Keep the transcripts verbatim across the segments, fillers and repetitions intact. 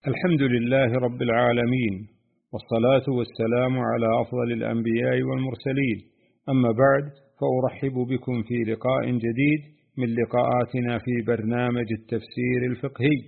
الحمد لله رب العالمين، والصلاة والسلام على أفضل الأنبياء والمرسلين. أما بعد، فأرحب بكم في لقاء جديد من لقاءاتنا في برنامج التفسير الفقهي،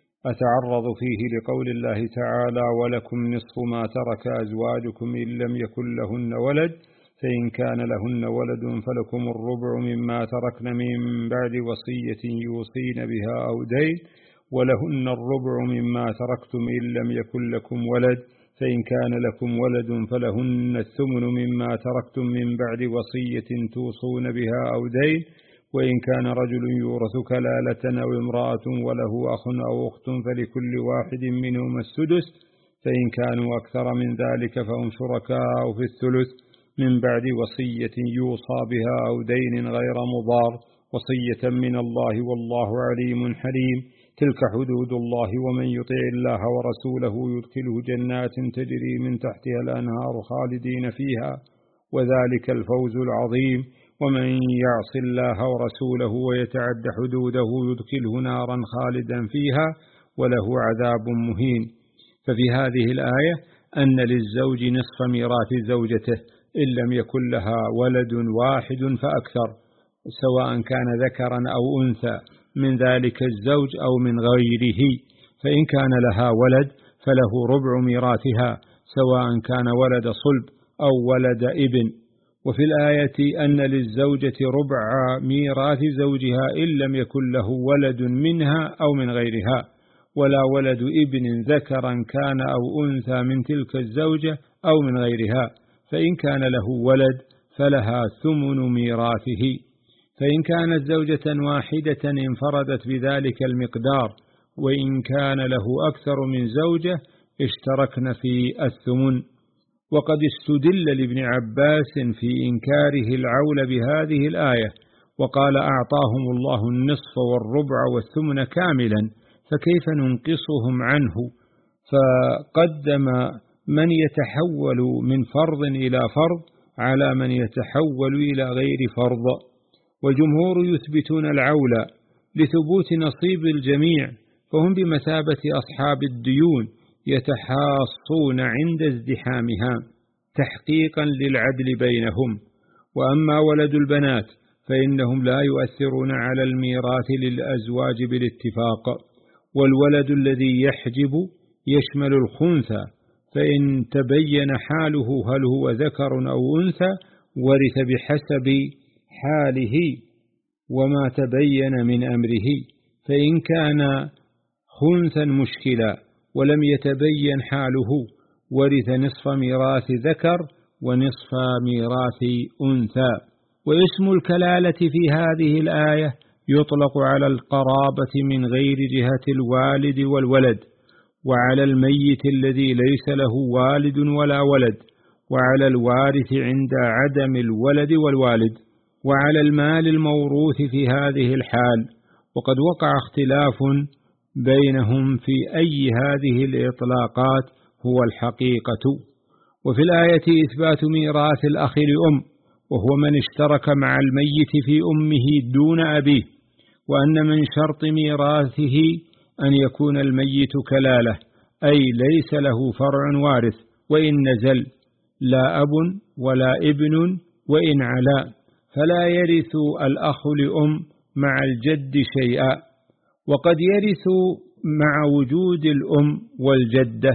أتعرض فيه لقول الله تعالى: ولكم نصف ما ترك أزواجكم إن لم يكن لهن ولد، فإن كان لهن ولد فلكم الربع مما تركن من بعد وصية يوصين بها أو دين، ولهن الربع مما تركتم إن لم يكن لكم ولد، فإن كان لكم ولد فلهن الثمن مما تركتم من بعد وصية توصون بها أو دين، وإن كان رجل يورث كلالة أو امرأة وله أخ أو أخت فلكل واحد منهما السدس، فإن كانوا أكثر من ذلك فهم شركاء في الثلث من بعد وصية يوصى بها أو دين غير مضار، وصية من الله والله عليم حليم. تلك حدود الله، ومن يطع الله ورسوله يدخله جنات تجري من تحتها الأنهار خالدين فيها، وذلك الفوز العظيم. ومن يعص الله ورسوله ويتعد حدوده يدخله نارا خالدا فيها وله عذاب مهين. ففي هذه الآية أن للزوج نصف ميراث زوجته إن لم يكن لها ولد واحد فأكثر، سواء كان ذكرا أو أنثى من ذلك الزوج أو من غيره. فإن كان لها ولد فله ربع ميراثها، سواء كان ولد صلب أو ولد ابن. وفي الآية أن للزوجة ربع ميراث زوجها إن لم يكن له ولد منها أو من غيرها، ولا ولد ابن ذكرا كان أو أنثى من تلك الزوجة أو من غيرها. فإن كان له ولد فلها ثمن ميراثه. فإن كانت زوجة واحدة انفردت بذلك المقدار، وإن كان له أكثر من زوجة اشتركن في الثمن. وقد استدل لابن عباس في إنكاره العول بهذه الآية، وقال: أعطاهم الله النصف والربع والثمن كاملا، فكيف ننقصهم عنه؟ فقدم من يتحول من فرض إلى فرض على من يتحول إلى غير فرض. والجمهور يثبتون العول لثبوت نصيب الجميع، فهم بمثابة أصحاب الديون يتحاصون عند ازدحامها تحقيقا للعدل بينهم. وأما ولد البنات فإنهم لا يؤثرون على الميراث للأزواج بالاتفاق. والولد الذي يحجب يشمل الخنثى، فإن تبين حاله هل هو ذكر أو أنثى ورث بحسب حاله وما تبين من أمره. فإن كان خنثا مشكلا ولم يتبين حاله ورث نصف ميراث ذكر ونصف ميراث أنثى. واسم الكلالة في هذه الآية يطلق على القرابة من غير جهة الوالد والولد، وعلى الميت الذي ليس له والد ولا ولد، وعلى الوارث عند عدم الولد والوالد، وعلى المال الموروث في هذه الحال. وقد وقع اختلاف بينهم في أي هذه الإطلاقات هو الحقيقة. وفي الآية إثبات ميراث الأخ لأم، وهو من اشترك مع الميت في أمه دون أبيه، وأن من شرط ميراثه أن يكون الميت كلالة، أي ليس له فرع وارث، وإن نزل لا أب ولا ابن، وإن علا فلا يرث الأخ لأم مع الجد شيئا. وقد يرث مع وجود الأم والجدة،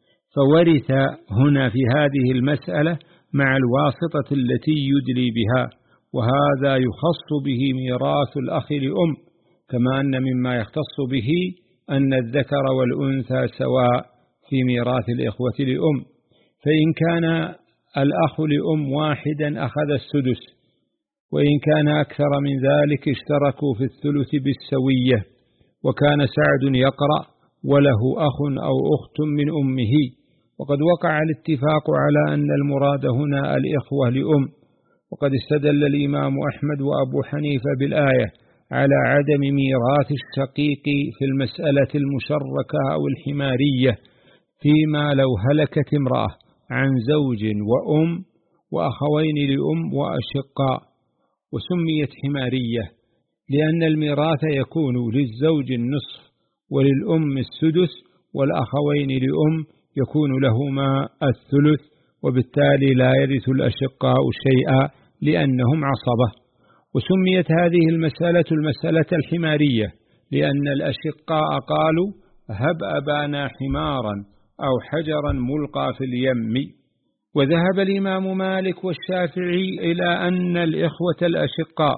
فورث هنا في هذه المسألة مع الواسطة التي يدلي بها، وهذا يخص به ميراث الأخ لأم، كما أن مما يختص به أن الذكر والأنثى سواء في ميراث الإخوة لأم. فإن كان الأخ لأم واحدا أخذ السدس، وإن كان أكثر من ذلك اشتركوا في الثلث بالسوية. وكان سعد يقرأ وله أخ أو أخت من أمه. وقد وقع الاتفاق على أن المراد هنا الإخوة لأم. وقد استدل الإمام أحمد وأبو حنيفة بالآية على عدم ميراث الشقيق في المسألة المشركة أو الحمارية، فيما لو هلكت امرأة عن زوج وأم وأخوين لأم وأشقاء، وسميت حمارية لأن الميراث يكون للزوج النصف وللأم السدس والأخوين لأم يكون لهما الثلث، وبالتالي لا يرث الأشقاء شيئا لأنهم عصبة. وسميت هذه المسألة المسألة الحمارية لأن الأشقاء قالوا هب أبانا حمارا أو حجرا ملقى في اليم. وذهب الإمام مالك والشافعي إلى أن الإخوة الأشقاء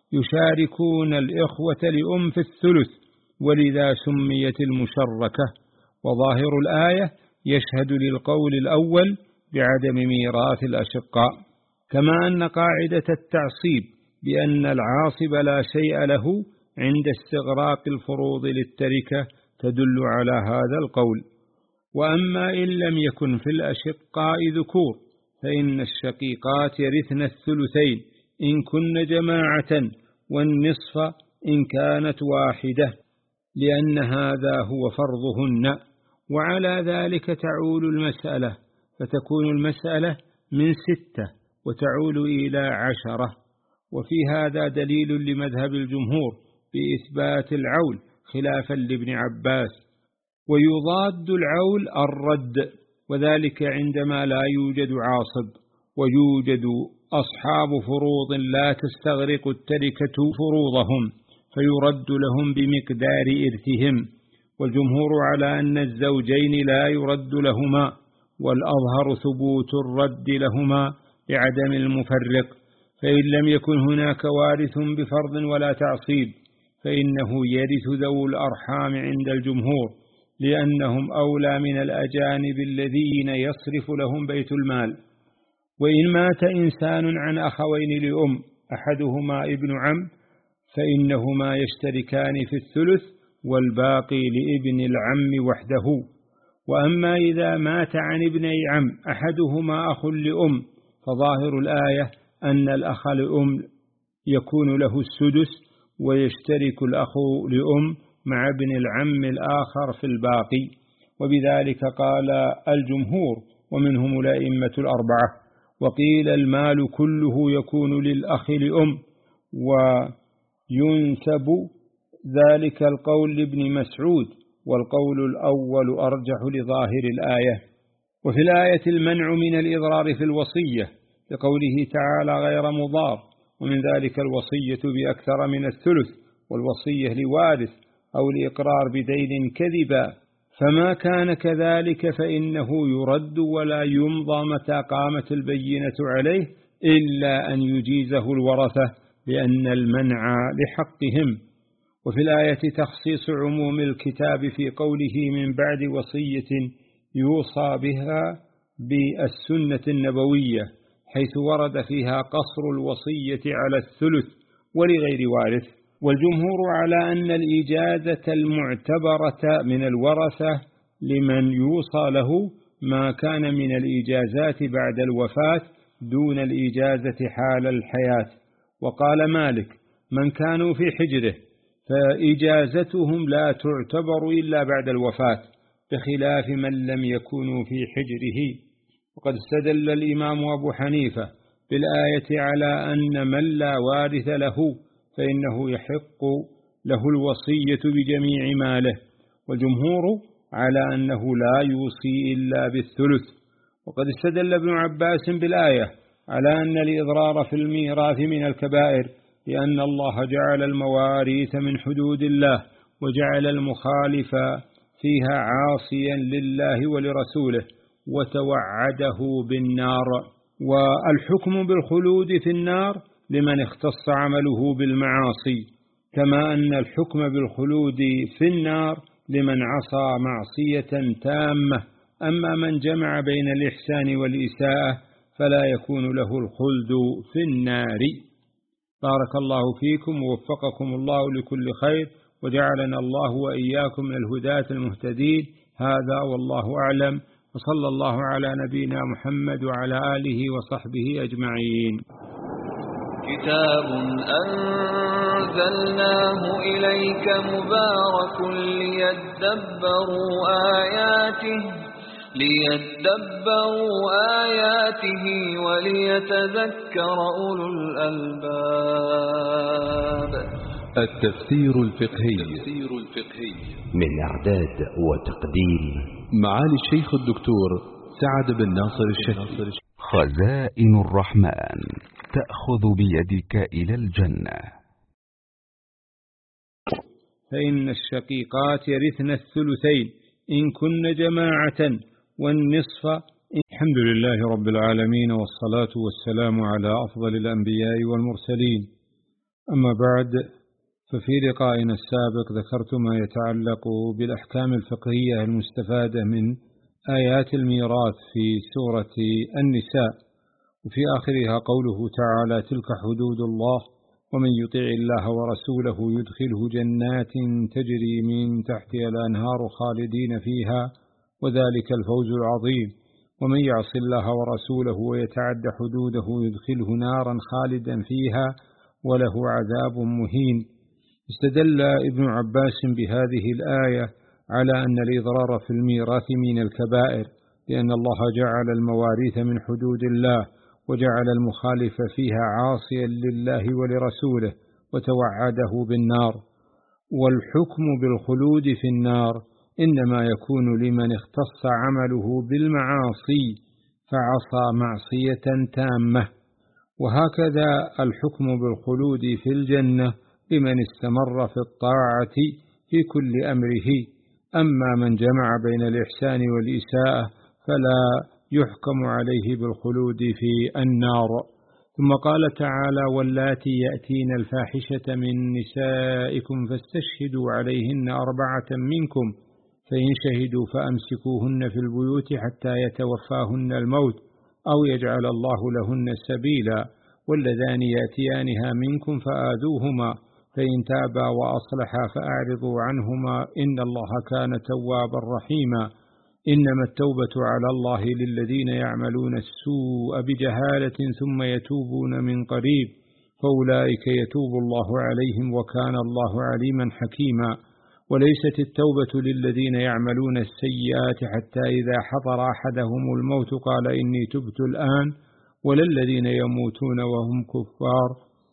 يشاركون الإخوة لأم في الثلث، ولذا سميت المشركة. وظاهر الآية يشهد للقول الأول بعدم ميراث الأشقاء، كما أن قاعدة التعصيب بأن العاصب لا شيء له عند استغراق الفروض للتركة تدل على هذا القول. وأما إن لم يكن في الأشقاء ذكور فإن الشقيقات يرثن الثلثين إن كن جماعة، والنصف إن كانت واحدة، لأن هذا هو فرضهن. وعلى ذلك تعول المسألة، فتكون المسألة من ستة وتعول إلى عشرة. وفي هذا دليل لمذهب الجمهور بإثبات العول خلافا لابن عباس. ويضاد العول الرد، وذلك عندما لا يوجد عاصب ويوجد أصحاب فروض لا تستغرق التركة فروضهم فيرد لهم بمقدار إرثهم. والجمهور على أن الزوجين لا يرد لهما، والأظهر ثبوت الرد لهما لعدم المفرق. فإن لم يكن هناك وارث بفرض ولا تعصيب فإنه يرث ذو الأرحام عند الجمهور، لأنهم أولى من الأجانب الذين يصرف لهم بيت المال. وإن مات إنسان عن أخوين لأم أحدهما ابن عم فإنهما يشتركان في الثلث والباقي لابن العم وحده. وأما إذا مات عن ابني عم أحدهما أخ لأم فظاهر الآية أن الأخ لأم يكون له السدس، ويشترك الأخ لأم مع ابن العم الآخر في الباقي. وبذلك قال الجمهور ومنهم الأئمة الأربعة. وقيل المال كله يكون للأخ لأم، وينسب ذلك القول لابن مسعود، والقول الأول أرجح لظاهر الآية. وفي الآية المنع من الإضرار في الوصية لقوله تعالى غير مضار، ومن ذلك الوصية بأكثر من الثلث، والوصية لوارث أو الإقرار بدين كذبا. فما كان كذلك فإنه يرد ولا يمضى متى قامت البينة عليه إلا أن يجيزه الورثة لأن المنع لحقهم. وفي الآية تخصيص عموم الكتاب في قوله من بعد وصية يوصى بها بالسنة النبوية، حيث ورد فيها قصر الوصية على الثلث ولغير وارث. والجمهور على أن الإجازة المعتبرة من الورثة لمن يوصى له ما كان من الإجازات بعد الوفاة دون الإجازة حال الحياة. وقال مالك من كانوا في حجره فإجازتهم لا تعتبر إلا بعد الوفاة، بخلاف من لم يكونوا في حجره. وقد استدل الإمام أبو حنيفة بالآية على أن من لا وارث له فإنه يحق له الوصية بجميع ماله، والجمهور على أنه لا يوصي إلا بالثلث. وقد استدل ابن عباس بالآية على أن الإضرار في الميراث من الكبائر، لأن الله جعل المواريث من حدود الله، وجعل المخالف فيها عاصيا لله ولرسوله، وتوعده بالنار. والحكم بالخلود في النار لمن اختص عمله بالمعاصي، كما أن الحكم بالخلود في النار لمن عصى معصية تامة. أما من جمع بين الإحسان والإساءة فلا يكون له الخلد في النار. بارك الله فيكم ووفقكم الله لكل خير، وجعلنا الله وإياكم من الهداة المهتدين. هذا والله أعلم، وصلى الله على نبينا محمد وعلى آله وصحبه أجمعين. كتاب أنزلناه إليك مبارك ليدبروا آياته ليدبروا آياته وليتذكر أولو الألباب. التفسير الفقهي من إعداد وتقديم معالي الشيخ الدكتور سعد بن ناصر الشهيد. خزائن الرحمن تأخذ بيدك إلى الجنة. فإن الشقيقات يرثن الثلثين إن كن جماعة والنصف. الحمد لله رب العالمين، والصلاة والسلام على أفضل الأنبياء والمرسلين. أما بعد، ففي لقائنا السابق ذكرت ما يتعلق بالأحكام الفقهية المستفادة من آيات الميراث في سورة النساء، وفي آخرها قوله تعالى: تلك حدود الله ومن يطع الله ورسوله يدخله جنات تجري من تحتها الأنهار خالدين فيها وذلك الفوز العظيم، ومن يعص الله ورسوله ويتعد حدوده يدخله نارا خالدا فيها وله عذاب مهين. استدل ابن عباس بهذه الآية على أن الإضرار في الميراث من الكبائر، لأن الله جعل المواريث من حدود الله، وجعل المخالف فيها عاصيا لله ولرسوله وتوعده بالنار. والحكم بالخلود في النار إنما يكون لمن اختص عمله بالمعاصي فعصى معصية تامة، وهكذا الحكم بالخلود في الجنة لمن استمر في الطاعة في كل أمره. أما من جمع بين الإحسان والإساءة فلا يحكم عليه بالخلود في النار. ثم قال تعالى: واللاتي يأتين الفاحشة من نسائكم فاستشهدوا عليهن أربعة منكم فإن شهدوا فأمسكوهن في البيوت حتى يتوفاهن الموت أو يجعل الله لهن سبيلا، واللذان يأتيانها منكم فآذوهما فإن تابا وأصلحا فأعرضوا عنهما إن الله كان توابا رحيما. إنما التوبة على الله للذين يعملون السوء بجهالة ثم يتوبون من قريب فأولئك يتوب الله عليهم وكان الله عليما حكيما. وليست التوبة للذين يعملون السيئات حتى إذا حضر أحدهم الموت قال إني تبت الآن، ولا الذين يموتون وهم كفار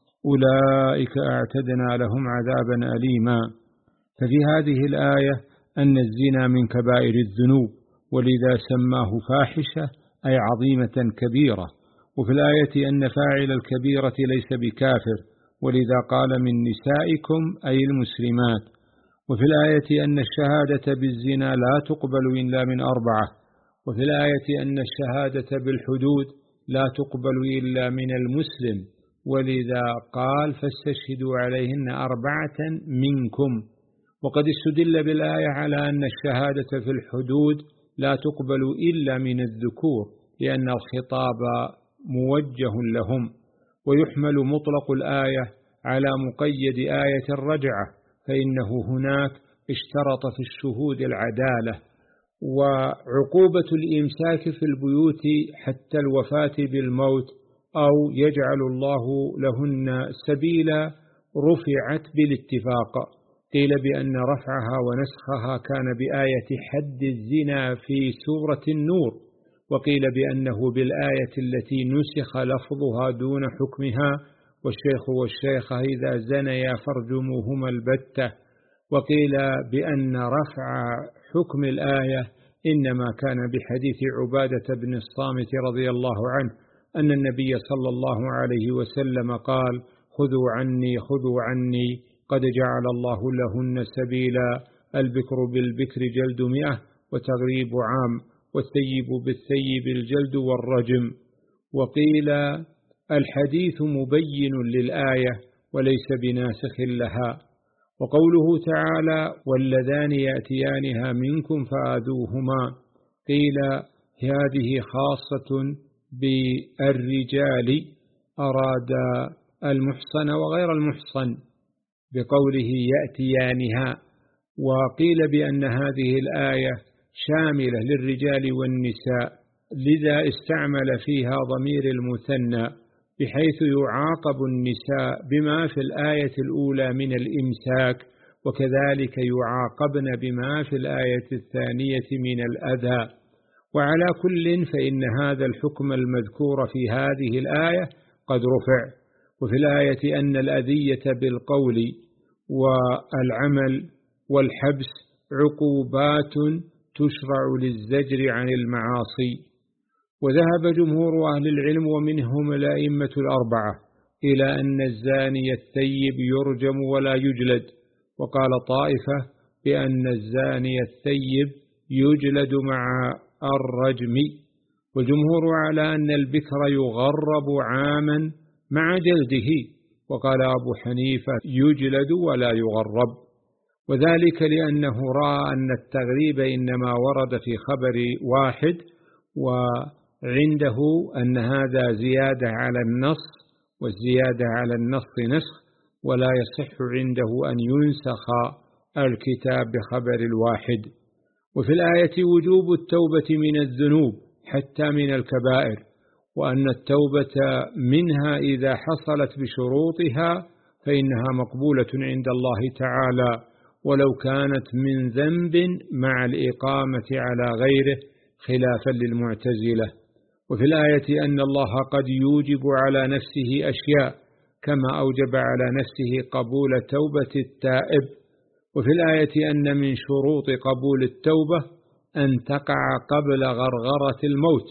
أولئك أعتدنا لهم عذابا أليما. ففي هذه الآية أن الزنا من كبائر الذنوب، ولذا سماه فاحشة أي عظيمة كبيرة. وفي الآية أن فاعل الكبيرة ليس بكافر، ولذا قال من نسائكم أي المسلمات. وفي الآية أن الشهادة بالزنا لا تقبل إلا من أربعة. وفي الآية أن الشهادة بالحدود لا تقبل إلا من المسلم، ولذا قال فاستشهدوا عليهن أربعة منكم. وقد استدل بالآية على أن الشهادة في الحدود لا تقبل إلا من الذكور، لأن الخطاب موجه لهم. ويحمل مطلق الآية على مقيد آية الرجعة، فإنه هناك اشترط في الشهود العدالة. وعقوبة الإمساك في البيوت حتى الوفاة بالموت أو يجعل الله لهن سبيلا رفعت بالاتفاق. قيل بأن رفعها ونسخها كان بآية حد الزنا في سورة النور، وقيل بأنه بالآية التي نسخ لفظها دون حكمها: والشيخ والشيخة إذا زنيا فارجموهما البتة. وقيل بأن رفع حكم الآية إنما كان بحديث عبادة بن الصامت رضي الله عنه أن النبي صلى الله عليه وسلم قال: خذوا عني خذوا عني قد جعل الله لهن سبيلا، البكر بالبكر جلد مئة وتغريب عام، والثيب بالثيب الجلد والرجم. وقيل الحديث مبين للآية وليس بناسخ لها. وقوله تعالى: واللذان يأتيانها منكم فآذوهما، قيل هذه خاصة بالرجال، أراد المحصن وغير المحصن بقوله يأتيانها. وقيل بأن هذه الآية شاملة للرجال والنساء، لذا استعمل فيها ضمير المثنى، بحيث يعاقب النساء بما في الآية الأولى من الإمساك، وكذلك يعاقبن بما في الآية الثانية من الأذى. وعلى كل فإن هذا الحكم المذكور في هذه الآية قد رفع. وفي الآية أن الأذية بالقول والعمل والحبس عقوبات تشرع للزجر عن المعاصي. وذهب جمهور أهل العلم ومنهم الأئمة الأربعة إلى أن الزاني الثيب يرجم ولا يجلد، وقال طائفة بأن الزاني الثيب يجلد مع الرجم، والجمهور على أن البكر يغرب عاما مع جلده، وقال أبو حنيفة يجلد ولا يغرب، وذلك لأنه رأى أن التغريب إنما ورد في خبر واحد، وعنده أن هذا زيادة على النص، والزيادة على النص نسخ، ولا يصح عنده أن ينسخ الكتاب بخبر الواحد. وفي الآية وجوب التوبة من الذنوب حتى من الكبائر، وأن التوبة منها إذا حصلت بشروطها فإنها مقبولة عند الله تعالى، ولو كانت من ذنب مع الإقامة على غيره خلافا للمعتزلة. وفي الآية أن الله قد يوجب على نفسه أشياء كما أوجب على نفسه قبول توبة التائب. وفي الآية أن من شروط قبول التوبة أن تقع قبل غرغرة الموت،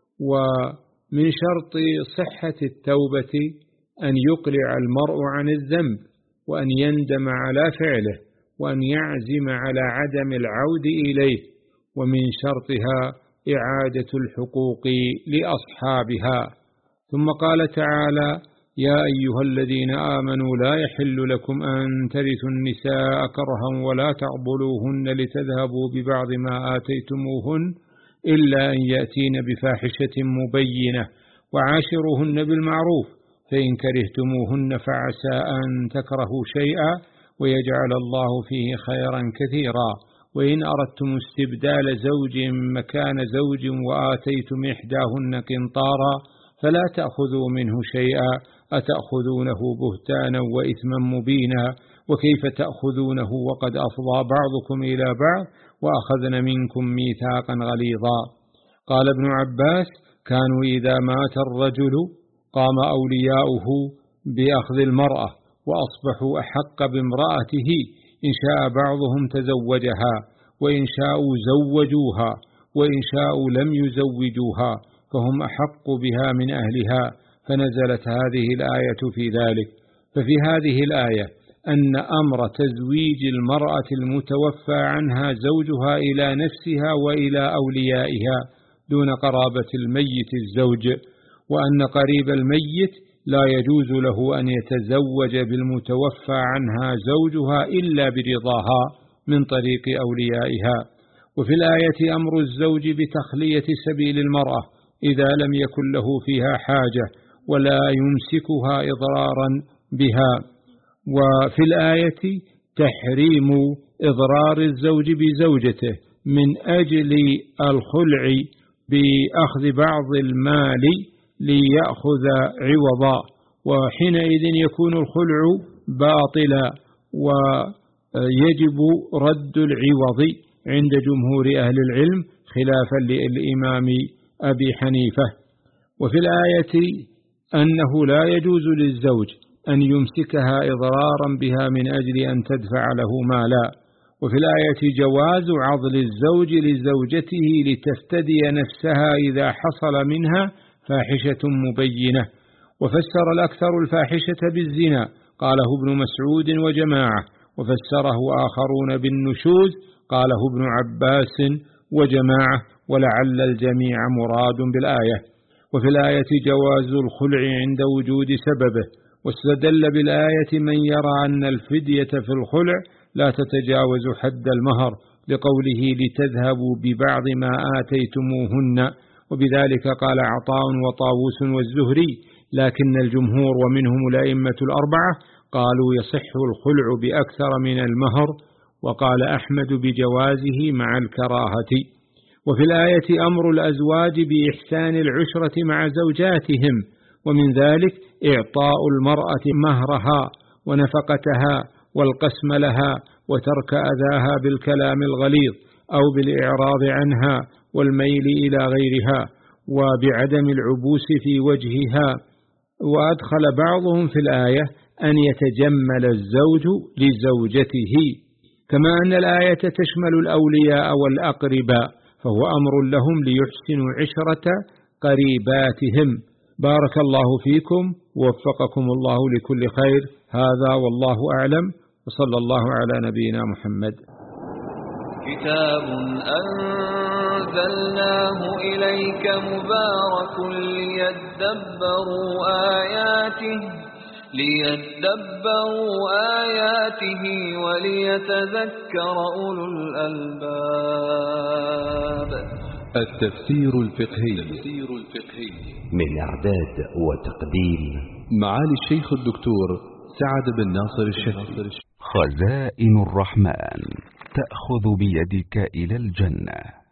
ومن شرط صحة التوبة أن يقلع المرء عن الذنب، وأن يندم على فعله، وأن يعزم على عدم العود إليه، ومن شرطها إعادة الحقوق لأصحابها. ثم قال تعالى: يا أيها الذين آمنوا لا يحل لكم أن ترثوا النساء كرها ولا تعضلوهن لتذهبوا ببعض ما آتيتموهن إلا أن يأتين بفاحشة مبينة وعاشروهن بالمعروف، فإن كرهتموهن فعسى أن تكرهوا شيئا ويجعل الله فيه خيرا كثيرا، وإن أردتم استبدال زوج مكان زوج وآتيتم إحداهن قنطارا فلا تأخذوا منه شيئا أتأخذونه بهتانا وإثما مبينا، وكيف تأخذونه وقد أفضى بعضكم إلى بعض وأخذن منكم ميثاقا غليظا. قال ابن عباس: كانوا إذا مات الرجل قام أولياؤه بأخذ المرأة وأصبحوا أحق بامرأته، إن شاء بعضهم تزوجها، وإن شاءوا زوجوها، وإن شاءوا لم يزوجوها، فهم أحق بها من أهلها، فنزلت هذه الآية في ذلك. ففي هذه الآية أن أمر تزويج المرأة المتوفى عنها زوجها إلى نفسها وإلى أوليائها دون قرابة الميت الزوج، وأن قريب الميت لا يجوز له أن يتزوج بالمتوفى عنها زوجها إلا برضاها من طريق أوليائها. وفي الآية أمر الزوج بتخلية سبيل المرأة إذا لم يكن له فيها حاجة ولا يمسكها إضرارا بها. وفي الآية تحريم إضرار الزوج بزوجته من أجل الخلع بأخذ بعض المال ليأخذ عوضا، وحينئذ يكون الخلع باطلا ويجب رد العوض عند جمهور أهل العلم خلافا للإمام أبي حنيفة. وفي الآية أنه لا يجوز للزوج أن يمسكها إضرارا بها من أجل أن تدفع له مالا. وفي الآية جواز عضل الزوج لزوجته لتفتدي نفسها إذا حصل منها فاحشة مبينة. وفسر الأكثر الفاحشة بالزنا، قاله ابن مسعود وجماعة، وفسره آخرون بالنشوز، قاله ابن عباس وجماعة، ولعل الجميع مراد بالآية. وفي الآية جواز الخلع عند وجود سببه، واستدل بالآية من يرى أن الفدية في الخلع لا تتجاوز حد المهر، لقوله لتذهبوا ببعض ما آتيتموهن، وبذلك قال عطاء وطاووس والزهري، لكن الجمهور ومنهم الأئمة الأربعة قالوا يصح الخلع بأكثر من المهر، وقال أحمد بجوازه مع الكراهة. وفي الآية أمر الأزواج بإحسان العشرة مع زوجاتهم، ومن ذلك إعطاء المرأة مهرها ونفقتها والقسم لها، وترك أذاها بالكلام الغليظ أو بالإعراض عنها والميل إلى غيرها، وبعدم العبوس في وجهها. وأدخل بعضهم في الآية أن يتجمل الزوج لزوجته، كما أن الآية تشمل الأولياء والأقرباء، فهو أمر لهم ليحسنوا عشرة قريباتهم. بارك الله فيكم ووفقكم الله لكل خير. هذا والله أعلم، وصلى الله على نبينا محمد. كتاب أنزلناه إليك مبارك ليدبروا آياته ليدبروا آياته وليتذكر أولو الألباب. التفسير الفقهي من إعداد وتقديم معالي الشيخ الدكتور سعد بن ناصر الشهري. خزائن الرحمن تأخذ بيدك إلى الجنة.